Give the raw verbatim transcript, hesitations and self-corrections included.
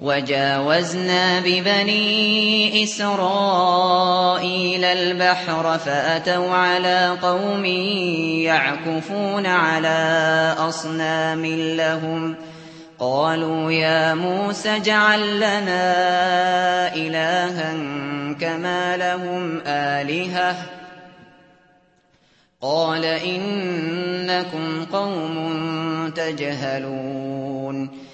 وجاوزنا ببني إسرائيل البحر فأتوا على قوم يعكفون على أصنام لهم قالوا يا موسى اجعل لنا إلها كما لهم آلهة قال إنكم قوم تجهلون